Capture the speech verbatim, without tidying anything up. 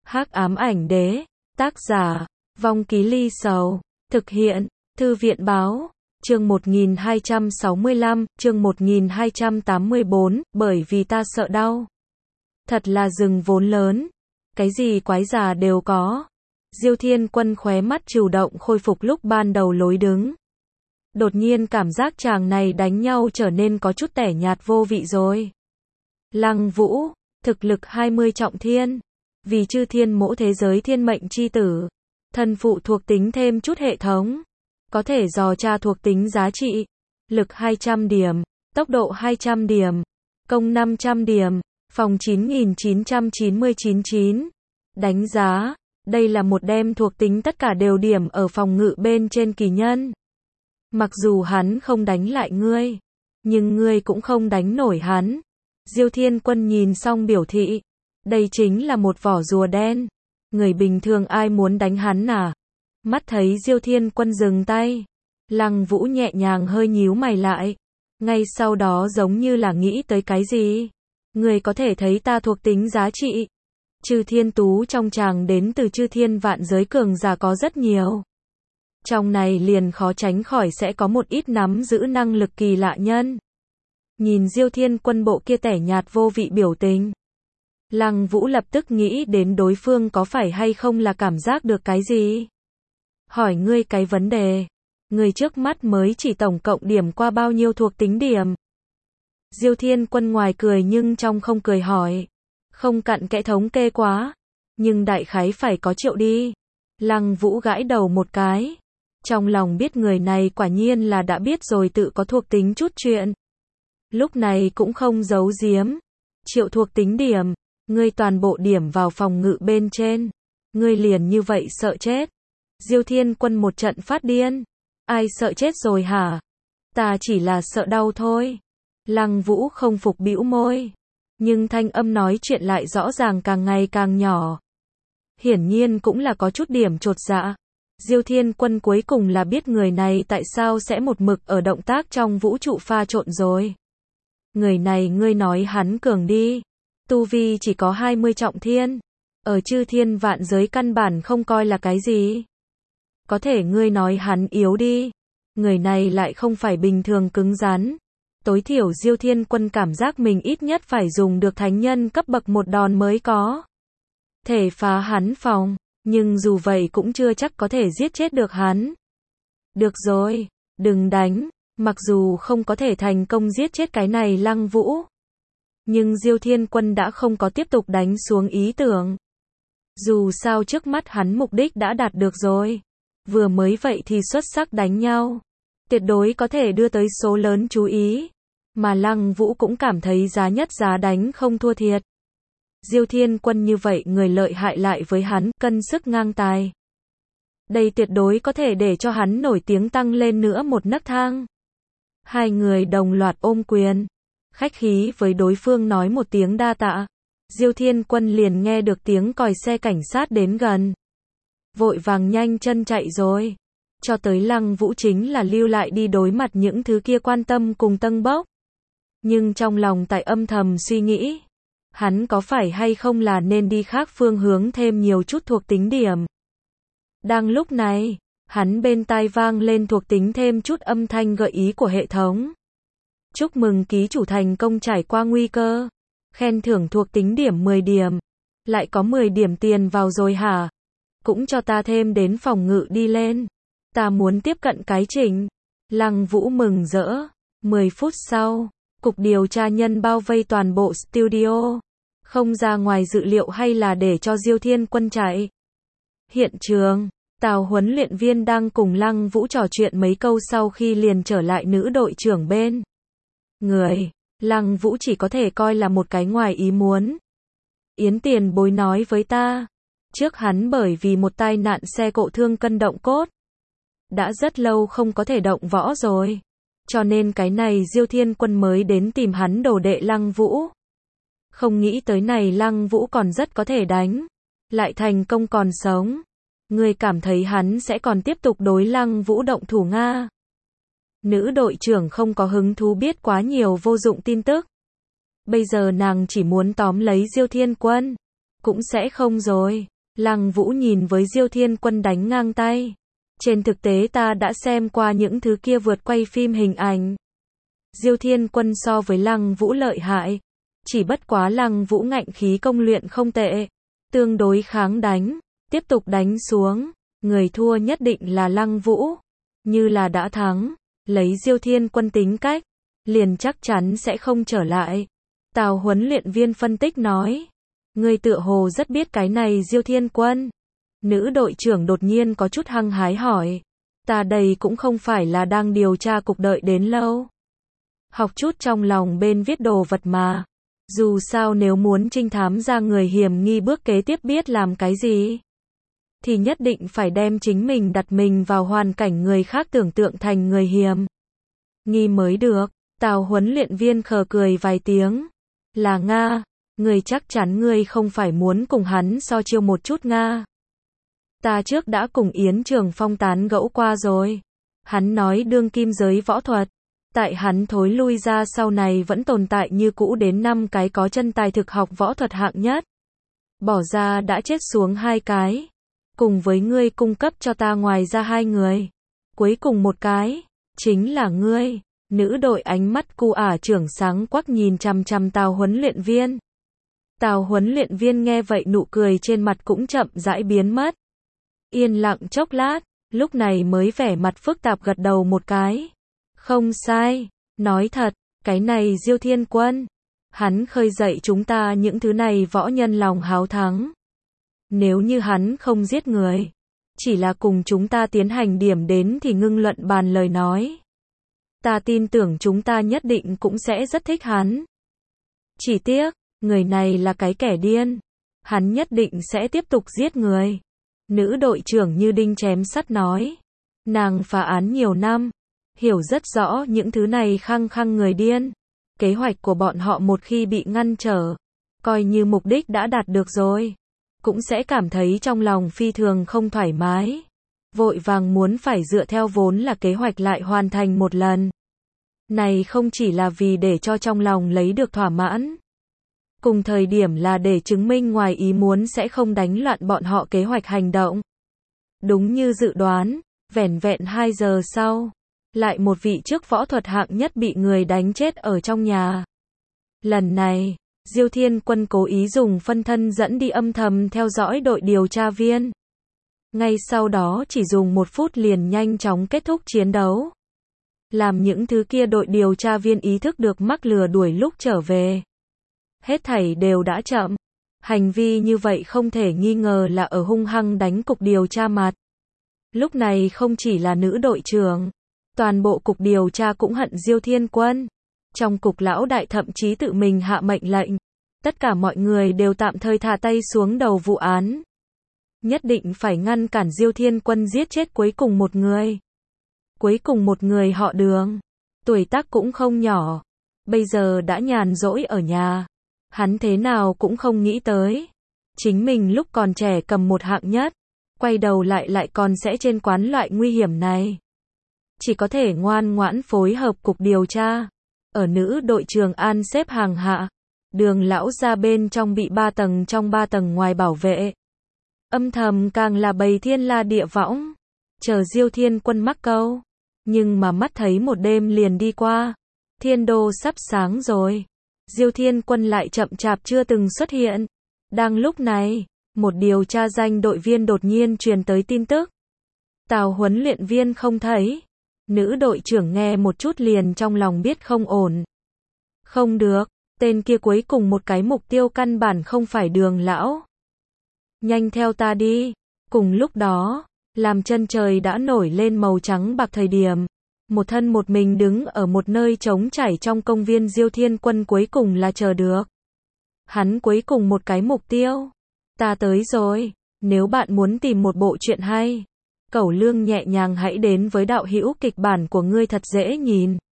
Hắc ám ảnh đế, tác giả, Vong Ký Ly Sầu, thực hiện, Thư viện báo, chương một nghìn hai trăm sáu mươi lăm, chương một nghìn hai trăm tám mươi bốn, bởi vì ta sợ đau. Thật là rừng vốn lớn, cái gì quái già đều có. Diêu Thiên Quân khóe mắt chủ động khôi phục lúc ban đầu lối đứng. Đột nhiên cảm giác chàng này đánh nhau trở nên có chút tẻ nhạt vô vị rồi. Lăng Vũ, thực lực hai mươi trọng thiên, vì chư thiên mỗ thế giới thiên mệnh chi tử, thân phụ thuộc tính thêm chút hệ thống, có thể dò tra thuộc tính giá trị, lực hai trăm điểm, tốc độ hai trăm điểm, công năm trăm điểm, phòng chín nghìn chín trăm chín mươi chín chín. Đánh giá, đây là một đem thuộc tính tất cả đều điểm ở phòng ngự bên trên kỳ nhân. Mặc dù hắn không đánh lại ngươi, nhưng ngươi cũng không đánh nổi hắn. Diêu Thiên Quân nhìn xong biểu thị, đây chính là một vỏ rùa đen. Người bình thường ai muốn đánh hắn à? Mắt thấy Diêu Thiên Quân dừng tay, Lăng Vũ nhẹ nhàng hơi nhíu mày lại. Ngay sau đó giống như là nghĩ tới cái gì. Người có thể thấy ta thuộc tính giá trị. Chư thiên tú trong chàng đến từ chư thiên vạn giới cường giả có rất nhiều. Trong này liền khó tránh khỏi sẽ có một ít nắm giữ năng lực kỳ lạ nhân. Nhìn Diêu Thiên Quân bộ kia tẻ nhạt vô vị biểu tình, Lăng Vũ lập tức nghĩ đến đối phương có phải hay không là cảm giác được cái gì. Hỏi ngươi cái vấn đề, người trước mắt mới chỉ tổng cộng điểm qua bao nhiêu thuộc tính điểm? Diêu Thiên Quân ngoài cười nhưng trong không cười hỏi. Không cặn kẽ thống kê quá, nhưng đại khái phải có triệu đi. Lăng Vũ gãi đầu một cái. Trong lòng biết người này quả nhiên là đã biết rồi tự có thuộc tính chút chuyện. Lúc này cũng không giấu giếm. Triệu thuộc tính điểm, ngươi toàn bộ điểm vào phòng ngự bên trên. Ngươi liền như vậy sợ chết. Diêu Thiên Quân một trận phát điên. Ai sợ chết rồi hả? Ta chỉ là sợ đau thôi. Lăng Vũ không phục bĩu môi. Nhưng thanh âm nói chuyện lại rõ ràng càng ngày càng nhỏ. Hiển nhiên cũng là có chút điểm chột dạ. Diêu Thiên Quân cuối cùng là biết người này tại sao sẽ một mực ở động tác trong vũ trụ pha trộn rồi. Người này ngươi nói hắn cường đi. Tu vi chỉ có hai mươi trọng thiên. Ở chư thiên vạn giới căn bản không coi là cái gì. Có thể ngươi nói hắn yếu đi. Người này lại không phải bình thường cứng rắn. Tối thiểu Diêu Thiên Quân cảm giác mình ít nhất phải dùng được thánh nhân cấp bậc một đòn mới có thể phá hắn phòng, nhưng dù vậy cũng chưa chắc có thể giết chết được hắn. Được rồi, đừng đánh, mặc dù không có thể thành công giết chết cái này Lăng Vũ, nhưng Diêu Thiên Quân đã không có tiếp tục đánh xuống ý tưởng. Dù sao trước mắt hắn mục đích đã đạt được rồi, vừa mới vậy thì xuất sắc đánh nhau, tuyệt đối có thể đưa tới số lớn chú ý. Mà Lăng Vũ cũng cảm thấy giá nhất giá đánh không thua thiệt. Diêu Thiên Quân như vậy người lợi hại lại với hắn, cân sức ngang tài. Đây tuyệt đối có thể để cho hắn nổi tiếng tăng lên nữa một nấc thang. Hai người đồng loạt ôm quyền. Khách khí với đối phương nói một tiếng đa tạ. Diêu Thiên Quân liền nghe được tiếng còi xe cảnh sát đến gần. Vội vàng nhanh chân chạy rồi. Cho tới Lăng Vũ chính là lưu lại đi đối mặt những thứ kia quan tâm cùng tâng bốc. Nhưng trong lòng tại âm thầm suy nghĩ, hắn có phải hay không là nên đi khác phương hướng thêm nhiều chút thuộc tính điểm. Đang lúc này, hắn bên tai vang lên thuộc tính thêm chút âm thanh gợi ý của hệ thống. Chúc mừng ký chủ thành công trải qua nguy cơ. Khen thưởng thuộc tính điểm mười điểm. Lại có mười điểm tiền vào rồi hả? Cũng cho ta thêm đến phòng ngự đi lên. Ta muốn tiếp cận cái trình. Lăng Vũ mừng rỡ. mười phút sau, cục điều tra nhân bao vây toàn bộ studio. Không ra ngoài dự liệu hay là để cho Diêu Thiên Quân chạy. Hiện trường, Tào huấn luyện viên đang cùng Lăng Vũ trò chuyện mấy câu sau khi liền trở lại nữ đội trưởng bên người. Lăng Vũ chỉ có thể coi là một cái ngoài ý muốn. Yến tiền bối nói với ta, trước hắn bởi vì một tai nạn xe cộ thương cân động cốt. Đã rất lâu không có thể động võ rồi. Cho nên cái này Diêu Thiên Quân mới đến tìm hắn đồ đệ Lăng Vũ. Không nghĩ tới này Lăng Vũ còn rất có thể đánh. Lại thành công còn sống. Người cảm thấy hắn sẽ còn tiếp tục đối Lăng Vũ động thủ Nga. Nữ đội trưởng không có hứng thú biết quá nhiều vô dụng tin tức. Bây giờ nàng chỉ muốn tóm lấy Diêu Thiên Quân. Cũng sẽ không rồi. Lăng Vũ nhìn với Diêu Thiên Quân đánh ngang tay. Trên thực tế ta đã xem qua những thứ kia vượt quay phim hình ảnh. Diêu Thiên Quân so với Lăng Vũ lợi hại. Chỉ bất quá Lăng Vũ ngạnh khí công luyện không tệ. Tương đối kháng đánh. Tiếp tục đánh xuống. Người thua nhất định là Lăng Vũ. Như là đã thắng. Lấy Diêu Thiên Quân tính cách. Liền chắc chắn sẽ không trở lại. Tào huấn luyện viên phân tích nói. Người tựa hồ rất biết cái này Diêu Thiên Quân. Nữ đội trưởng đột nhiên có chút hăng hái hỏi. Ta đây cũng không phải là đang điều tra cục đợi đến lâu. Học chút trong lòng bên viết đồ vật mà. Dù sao nếu muốn trinh thám ra người hiểm nghi bước kế tiếp biết làm cái gì. Thì nhất định phải đem chính mình đặt mình vào hoàn cảnh người khác tưởng tượng thành người hiểm nghi mới được. Tào huấn luyện viên khờ cười vài tiếng. Là Nga. Người chắc chắn ngươi không phải muốn cùng hắn so chiêu một chút Nga. Ta trước đã cùng Yến Trường Phong tán gẫu qua rồi. Hắn nói đương kim giới võ thuật. Tại hắn thối lui ra sau này vẫn tồn tại như cũ đến năm cái có chân tài thực học võ thuật hạng nhất. Bỏ ra đã chết xuống hai cái. Cùng với ngươi cung cấp cho ta ngoài ra hai người. Cuối cùng một cái. Chính là ngươi. Nữ đội ánh mắt cu ả trưởng sáng quắc nhìn chằm chằm Tào huấn luyện viên. Tào huấn luyện viên nghe vậy nụ cười trên mặt cũng chậm rãi biến mất. Yên lặng chốc lát, lúc này mới vẻ mặt phức tạp gật đầu một cái. Không sai, nói thật, cái này Diêu Thiên Quân. Hắn khơi dậy chúng ta những thứ này võ nhân lòng háo thắng. Nếu như hắn không giết người, chỉ là cùng chúng ta tiến hành điểm đến thì ngưng luận bàn lời nói. Ta tin tưởng chúng ta nhất định cũng sẽ rất thích hắn. Chỉ tiếc, người này là cái kẻ điên. Hắn nhất định sẽ tiếp tục giết người. Nữ đội trưởng như đinh chém sắt nói. Nàng phá án nhiều năm. Hiểu rất rõ những thứ này khăng khăng người điên. Kế hoạch của bọn họ một khi bị ngăn trở. Coi như mục đích đã đạt được rồi. Cũng sẽ cảm thấy trong lòng phi thường không thoải mái. Vội vàng muốn phải dựa theo vốn là kế hoạch lại hoàn thành một lần. Này không chỉ là vì để cho trong lòng lấy được thỏa mãn. Cùng thời điểm là để chứng minh ngoài ý muốn sẽ không đánh loạn bọn họ kế hoạch hành động. Đúng như dự đoán, vẻn vẹn hai giờ sau, lại một vị chức võ thuật hạng nhất bị người đánh chết ở trong nhà. Lần này, Diêu Thiên Quân cố ý dùng phân thân dẫn đi âm thầm theo dõi đội điều tra viên. Ngay sau đó chỉ dùng một phút liền nhanh chóng kết thúc chiến đấu. Làm những thứ kia đội điều tra viên ý thức được mắc lừa đuổi lúc trở về. Hết thảy đều đã chậm. Hành vi như vậy không thể nghi ngờ là ở hung hăng đánh cục điều tra mặt. Lúc này không chỉ là nữ đội trưởng, toàn bộ cục điều tra cũng hận Diêu Thiên Quân. Trong cục lão đại thậm chí tự mình hạ mệnh lệnh. Tất cả mọi người đều tạm thời thả tay xuống đầu vụ án. Nhất định phải ngăn cản Diêu Thiên Quân giết chết cuối cùng một người. Cuối cùng một người họ Đường. Tuổi tác cũng không nhỏ. Bây giờ đã nhàn rỗi ở nhà. Hắn thế nào cũng không nghĩ tới. Chính mình lúc còn trẻ cầm một hạng nhất. Quay đầu lại lại còn sẽ trên quán loại nguy hiểm này. Chỉ có thể ngoan ngoãn phối hợp cục điều tra. Ở nữ đội Trường An xếp hàng hạ. Đường lão ra bên trong bị ba tầng trong ba tầng ngoài bảo vệ. Âm thầm càng là bầy thiên la địa võng. Chờ Diêu Thiên Quân mắc câu. Nhưng mà mắt thấy một đêm liền đi qua. Thiên đô sắp sáng rồi. Diêu Thiên Quân lại chậm chạp chưa từng xuất hiện. Đang lúc này, một điều tra danh đội viên đột nhiên truyền tới tin tức. Tào huấn luyện viên không thấy. Nữ đội trưởng nghe một chút liền trong lòng biết không ổn. Không được, tên kia cuối cùng một cái mục tiêu căn bản không phải Đường lão. Nhanh theo ta đi. Cùng lúc đó, làm chân trời đã nổi lên màu trắng bạc thời điểm. Một thân một mình đứng ở một nơi trống trải trong công viên Diêu Thiên Quân cuối cùng là chờ được. Hắn cuối cùng một cái mục tiêu. Ta tới rồi. Nếu bạn muốn tìm một bộ truyện hay, Cẩu Lương nhẹ nhàng hãy đến với đạo hữu kịch bản của ngươi thật dễ nhìn.